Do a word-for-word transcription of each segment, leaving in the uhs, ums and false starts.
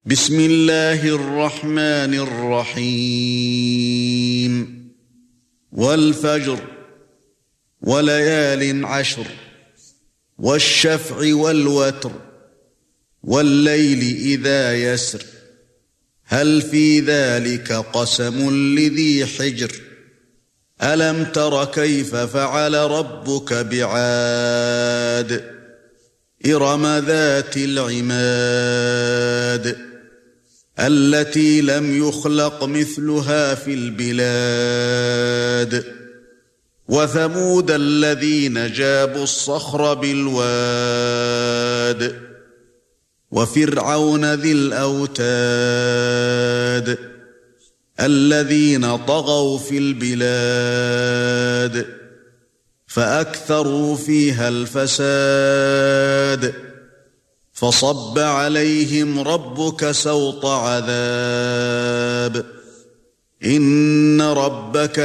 بسم الله الرحمن الرحيم والفجر وليال عشر والشفع والوتر والليل إذا يسر هل في ذلك قسم لذي حجر ألم تر كيف فعل ربك بعاد إرم ذات العماد التي لم يخلق مثلها في البلاد وثمود الذين جابوا الصخر بالواد وفرعون ذي الأوتاد الذين طغوا في البلاد فأكثروا فيها الفساد فصب عليهم ربك سوط عذاب إن ربك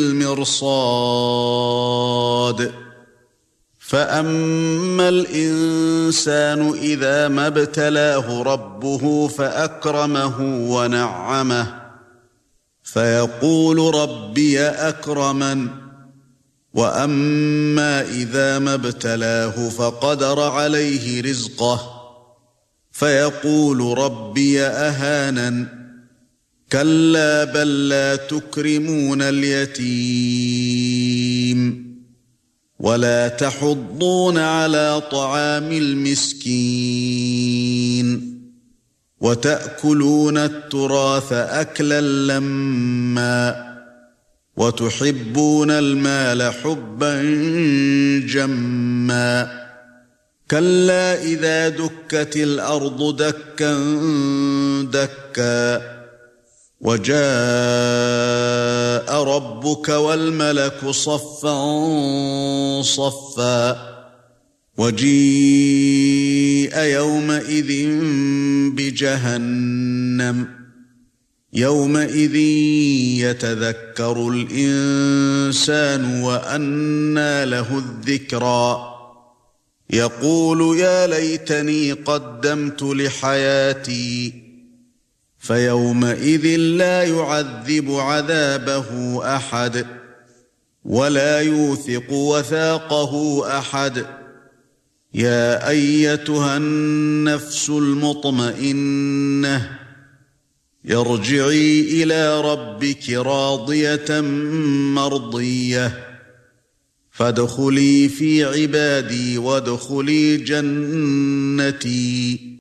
لبالمرصاد فأما الإنسان إذا ما ابتلاه ربه فأكرمه ونعمه فيقول ربي أكرمن وأما إذا ما ابتلاه فقدر عليه رزقه فيقول ربي أهانن كلا بل لا تكرمون اليتيم ولا تحضون على طعام المسكين وتأكلون التراث أكلا لما وتحبون المال حبا جما كلا إذا دكت الأرض دكا دكا وجاء ربك والملك صفا صفا وجيء يومئذ بجهنم يومئذ يتذكر الإنسان وأنى له الذكرى يقول يا ليتني قدمت لحياتي فيومئذ لا يعذب عذابه أحد ولا يوثق وثاقه أحد يا أيتها النفس المطمئنة ارجعي إلى ربك راضية مرضية فادخلي في عبادي وادخلي جنتي.